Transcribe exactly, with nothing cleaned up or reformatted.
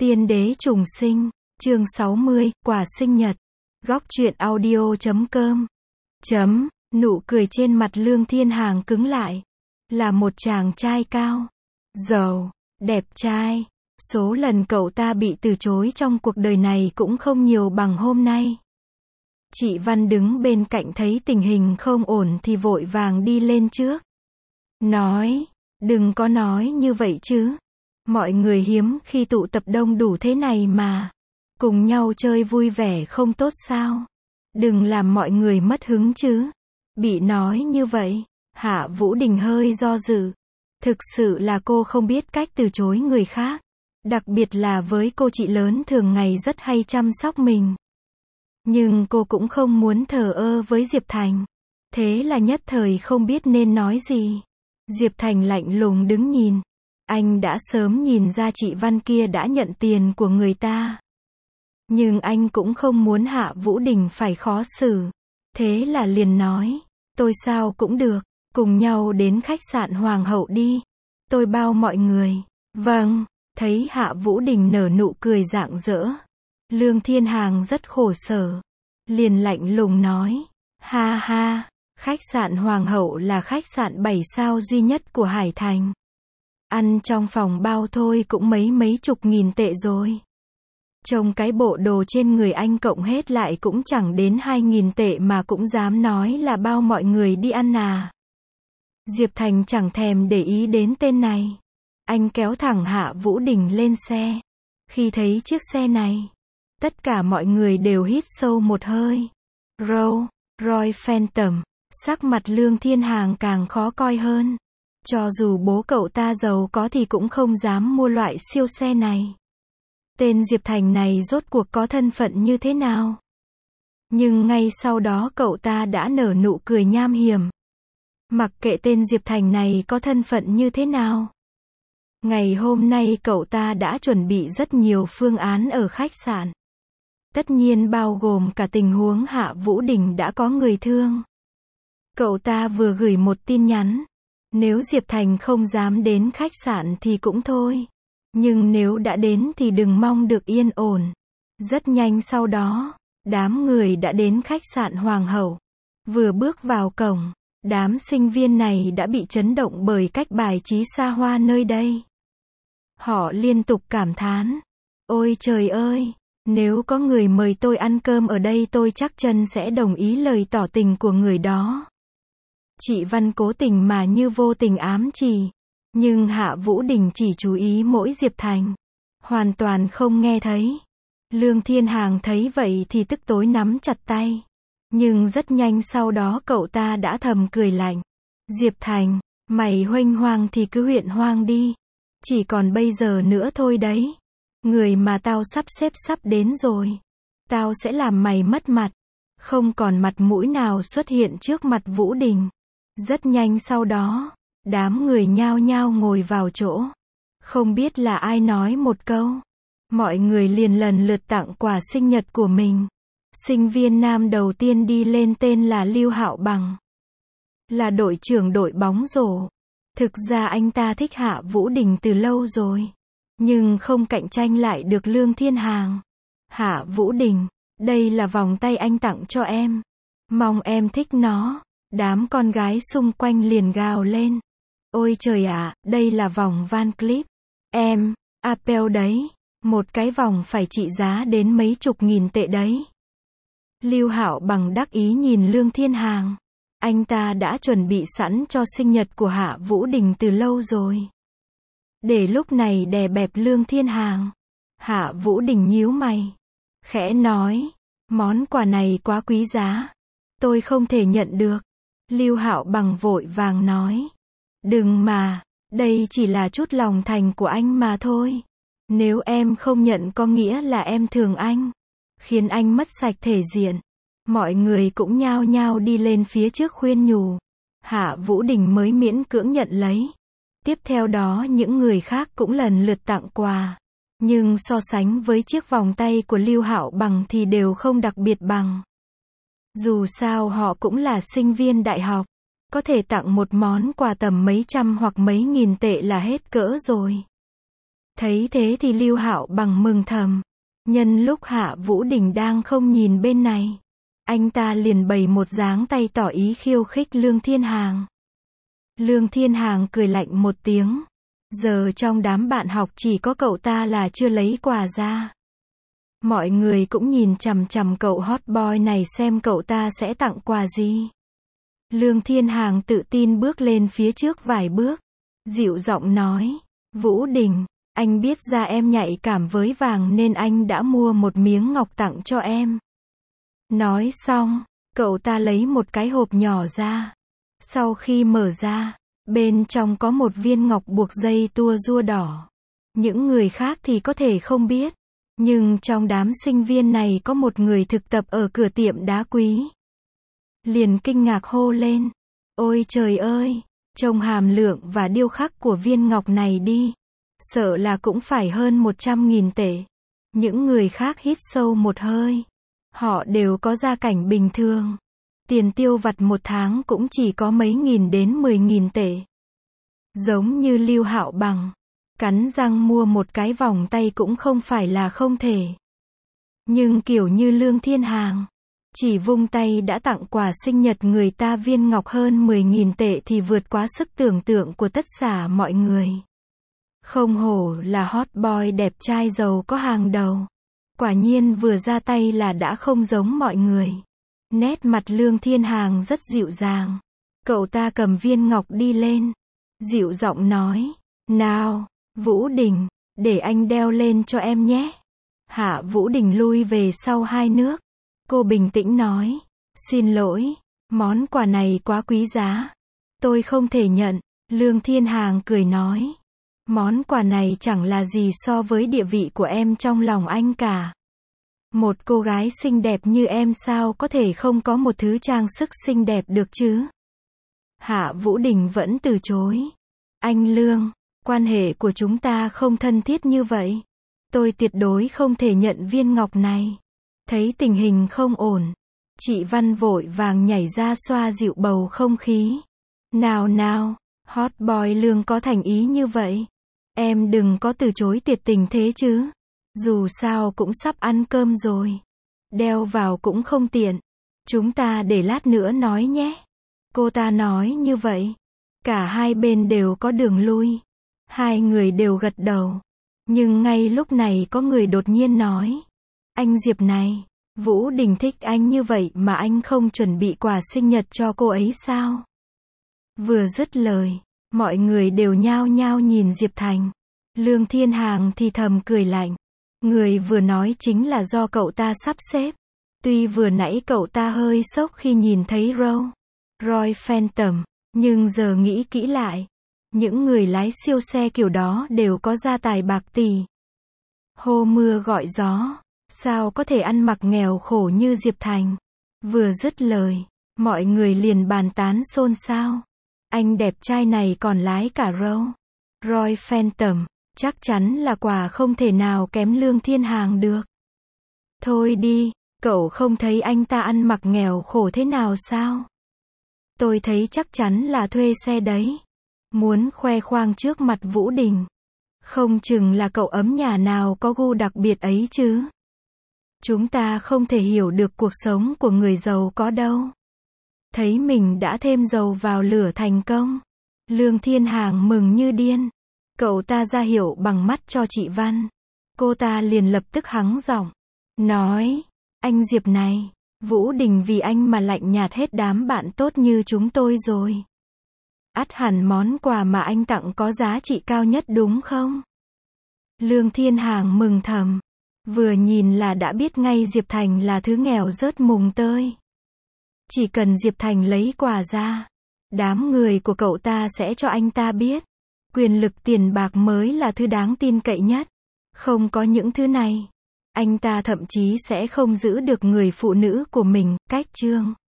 Tiên đế trùng sinh, chương sáu mươi, quà sinh nhật. Góc truyện audio chấm com. Chấm, nụ cười trên mặt Lương Thiên Hàng cứng lại. Là một chàng trai cao, giàu, đẹp trai. Số lần cậu ta bị từ chối trong cuộc đời này cũng không nhiều bằng hôm nay. Chị Văn đứng bên cạnh thấy tình hình không ổn thì vội vàng đi lên trước. Nói, đừng có nói như vậy chứ. Mọi người hiếm khi tụ tập đông đủ thế này mà. Cùng nhau chơi vui vẻ không tốt sao? Đừng làm mọi người mất hứng chứ. Bị nói như vậy, Hạ Vũ Đình hơi do dự. Thực sự là cô không biết cách từ chối người khác. Đặc biệt là với cô chị lớn thường ngày rất hay chăm sóc mình. Nhưng cô cũng không muốn thờ ơ với Diệp Thành. Thế là nhất thời không biết nên nói gì. Diệp Thành lạnh lùng đứng nhìn. Anh đã sớm nhìn ra chị Văn kia đã nhận tiền của người ta. Nhưng anh cũng không muốn Hạ Vũ Đình phải khó xử. Thế là liền nói, tôi sao cũng được, cùng nhau đến khách sạn Hoàng hậu đi. Tôi bao mọi người. Vâng, thấy Hạ Vũ Đình nở nụ cười rạng rỡ. Lương Thiên Hàng rất khổ sở. Liền lạnh lùng nói, ha ha, khách sạn Hoàng hậu là khách sạn bảy sao duy nhất của Hải Thành. Ăn trong phòng bao thôi cũng mấy mấy chục nghìn tệ rồi. Trông cái bộ đồ trên người anh cộng hết lại cũng chẳng đến hai nghìn tệ mà cũng dám nói là bao mọi người đi ăn à. Diệp Thành chẳng thèm để ý đến tên này. Anh kéo thẳng Hạ Vũ Đình lên xe. Khi thấy chiếc xe này, tất cả mọi người đều hít sâu một hơi. Rolls Royce Phantom, sắc mặt Lương Thiên Hàng càng khó coi hơn. Cho dù bố cậu ta giàu có thì cũng không dám mua loại siêu xe này. Tên Diệp Thành này rốt cuộc có thân phận như thế nào? Nhưng ngay sau đó cậu ta đã nở nụ cười nham hiểm. Mặc kệ tên Diệp Thành này có thân phận như thế nào. Ngày hôm nay cậu ta đã chuẩn bị rất nhiều phương án ở khách sạn. Tất nhiên bao gồm cả tình huống Hạ Vũ Đình đã có người thương. Cậu ta vừa gửi một tin nhắn. Nếu Diệp Thành không dám đến khách sạn thì cũng thôi. Nhưng nếu đã đến thì đừng mong được yên ổn. Rất nhanh sau đó, đám người đã đến khách sạn Hoàng hậu. Vừa bước vào cổng, đám sinh viên này đã bị chấn động bởi cách bài trí xa hoa nơi đây. Họ liên tục cảm thán. Ôi trời ơi, nếu có người mời tôi ăn cơm ở đây tôi chắc chắn sẽ đồng ý lời tỏ tình của người đó. Chị Văn cố tình mà như vô tình ám chỉ. Nhưng Hạ Vũ Đình chỉ chú ý mỗi Diệp Thành. Hoàn toàn không nghe thấy. Lương Thiên Hàng thấy vậy thì tức tối nắm chặt tay. Nhưng rất nhanh sau đó cậu ta đã thầm cười lạnh. Diệp Thành, mày huênh hoang thì cứ huyện hoang đi. Chỉ còn bây giờ nữa thôi đấy. Người mà tao sắp xếp sắp đến rồi. Tao sẽ làm mày mất mặt. Không còn mặt mũi nào xuất hiện trước mặt Vũ Đình. Rất nhanh sau đó, đám người nhao nhao ngồi vào chỗ. Không biết là ai nói một câu. Mọi người liền lần lượt tặng quà sinh nhật của mình. Sinh viên nam đầu tiên đi lên tên là Lưu Hạo Bằng. Là đội trưởng đội bóng rổ. Thực ra anh ta thích Hạ Vũ Đình từ lâu rồi. Nhưng không cạnh tranh lại được Lương Thiên Hàng. Hạ Vũ Đình, đây là vòng tay anh tặng cho em. Mong em thích nó. Đám con gái xung quanh liền gào lên. Ôi trời ạ, đây là vòng Van Cleef. Em, Apple đấy. Một cái vòng phải trị giá đến mấy chục nghìn tệ đấy. Lưu Hạo Bằng đắc ý nhìn Lương Thiên Hàng. Anh ta đã chuẩn bị sẵn cho sinh nhật của Hạ Vũ Đình từ lâu rồi. Để lúc này đè bẹp Lương Thiên Hàng. Hạ Vũ Đình nhíu mày. Khẽ nói, món quà này quá quý giá. Tôi không thể nhận được. Lưu Hạo Bằng vội vàng nói. Đừng mà, đây chỉ là chút lòng thành của anh mà thôi. Nếu em không nhận có nghĩa là em thường anh. Khiến anh mất sạch thể diện. Mọi người cũng nhao nhao đi lên phía trước khuyên nhủ. Hạ Vũ Đình mới miễn cưỡng nhận lấy. Tiếp theo đó những người khác cũng lần lượt tặng quà. Nhưng so sánh với chiếc vòng tay của Lưu Hạo Bằng thì đều không đặc biệt bằng. Dù sao họ cũng là sinh viên đại học. Có thể tặng một món quà tầm mấy trăm hoặc mấy nghìn tệ là hết cỡ rồi. Thấy thế thì Lưu Hạo Bằng mừng thầm. Nhân lúc Hạ Vũ Đình đang không nhìn bên này, anh ta liền bày một dáng tay tỏ ý khiêu khích Lương Thiên Hàng. Lương Thiên Hàng cười lạnh một tiếng. Giờ trong đám bạn học chỉ có cậu ta là chưa lấy quà ra. Mọi người cũng nhìn chằm chằm cậu hot boy này xem cậu ta sẽ tặng quà gì. Lương Thiên Hàng tự tin bước lên phía trước vài bước, dịu giọng nói, Vũ Đình, anh biết da em nhạy cảm với vàng nên anh đã mua một miếng ngọc tặng cho em. Nói xong, cậu ta lấy một cái hộp nhỏ ra. Sau khi mở ra, bên trong có một viên ngọc buộc dây tua rua đỏ. Những người khác thì có thể không biết, nhưng trong đám sinh viên này có một người thực tập ở cửa tiệm đá quý. Liền kinh ngạc hô lên, ôi trời ơi, trông hàm lượng và điêu khắc của viên ngọc này đi, sợ là cũng phải hơn một trăm nghìn tệ. Những người khác hít sâu một hơi. Họ đều có gia cảnh bình thường. Tiền tiêu vặt một tháng cũng chỉ có mấy nghìn đến mười nghìn tệ. Giống như Lưu Hạo Bằng, cắn răng mua một cái vòng tay cũng không phải là không thể. Nhưng kiểu như Lương Thiên Hàng, chỉ vung tay đã tặng quà sinh nhật người ta viên ngọc hơn mười nghìn tệ thì vượt quá sức tưởng tượng của tất cả mọi người. Không hổ là hot boy đẹp trai giàu có hàng đầu. Quả nhiên vừa ra tay là đã không giống mọi người. Nét mặt Lương Thiên Hàng rất dịu dàng. Cậu ta cầm viên ngọc đi lên, dịu giọng nói, nào, Vũ Đình, để anh đeo lên cho em nhé. Hạ Vũ Đình lui về sau hai nước. Cô bình tĩnh nói, xin lỗi, món quà này quá quý giá. Tôi không thể nhận. Lương Thiên Hàng cười nói, món quà này chẳng là gì so với địa vị của em trong lòng anh cả. Một cô gái xinh đẹp như em sao có thể không có một thứ trang sức xinh đẹp được chứ? Hạ Vũ Đình vẫn từ chối. Anh Lương, quan hệ của chúng ta không thân thiết như vậy. Tôi tuyệt đối không thể nhận viên ngọc này. Thấy tình hình không ổn, chị Văn vội vàng nhảy ra xoa dịu bầu không khí. Nào nào, hot boy Lương có thành ý như vậy. Em đừng có từ chối tuyệt tình thế chứ. Dù sao cũng sắp ăn cơm rồi. Đeo vào cũng không tiện. Chúng ta để lát nữa nói nhé. Cô ta nói như vậy. Cả hai bên đều có đường lui. Hai người đều gật đầu. Nhưng ngay lúc này có người đột nhiên nói. Anh Diệp này, Vũ Đình thích anh như vậy mà anh không chuẩn bị quà sinh nhật cho cô ấy sao? Vừa dứt lời, mọi người đều nhao nhao nhìn Diệp Thành. Lương Thiên Hàng thì thầm cười lạnh. Người vừa nói chính là do cậu ta sắp xếp. Tuy vừa nãy cậu ta hơi sốc khi nhìn thấy Rolls Royce Phantom, nhưng giờ nghĩ kỹ lại, những người lái siêu xe kiểu đó đều có gia tài bạc tỷ. Hô mưa gọi gió, sao có thể ăn mặc nghèo khổ như Diệp Thành? Vừa dứt lời, mọi người liền bàn tán xôn xao. Anh đẹp trai này còn lái cả Rolls Royce Phantom, chắc chắn là quà không thể nào kém Lương Thiên Hàng được. Thôi đi, cậu không thấy anh ta ăn mặc nghèo khổ thế nào sao? Tôi thấy chắc chắn là thuê xe đấy. Muốn khoe khoang trước mặt Vũ Đình. Không chừng là cậu ấm nhà nào có gu đặc biệt ấy chứ. Chúng ta không thể hiểu được cuộc sống của người giàu có đâu. Thấy mình đã thêm dầu vào lửa thành công. Lương Thiên Hàng mừng như điên. Cậu ta ra hiệu bằng mắt cho chị Văn. Cô ta liền lập tức hắng giọng. Nói, anh Diệp này, Vũ Đình vì anh mà lạnh nhạt hết đám bạn tốt như chúng tôi rồi. Ắt hẳn món quà mà anh tặng có giá trị cao nhất đúng không? Lương Thiên Hàng mừng thầm. Vừa nhìn là đã biết ngay Diệp Thành là thứ nghèo rớt mùng tơi. Chỉ cần Diệp Thành lấy quà ra, đám người của cậu ta sẽ cho anh ta biết. Quyền lực tiền bạc mới là thứ đáng tin cậy nhất. Không có những thứ này, anh ta thậm chí sẽ không giữ được người phụ nữ của mình. Cách chương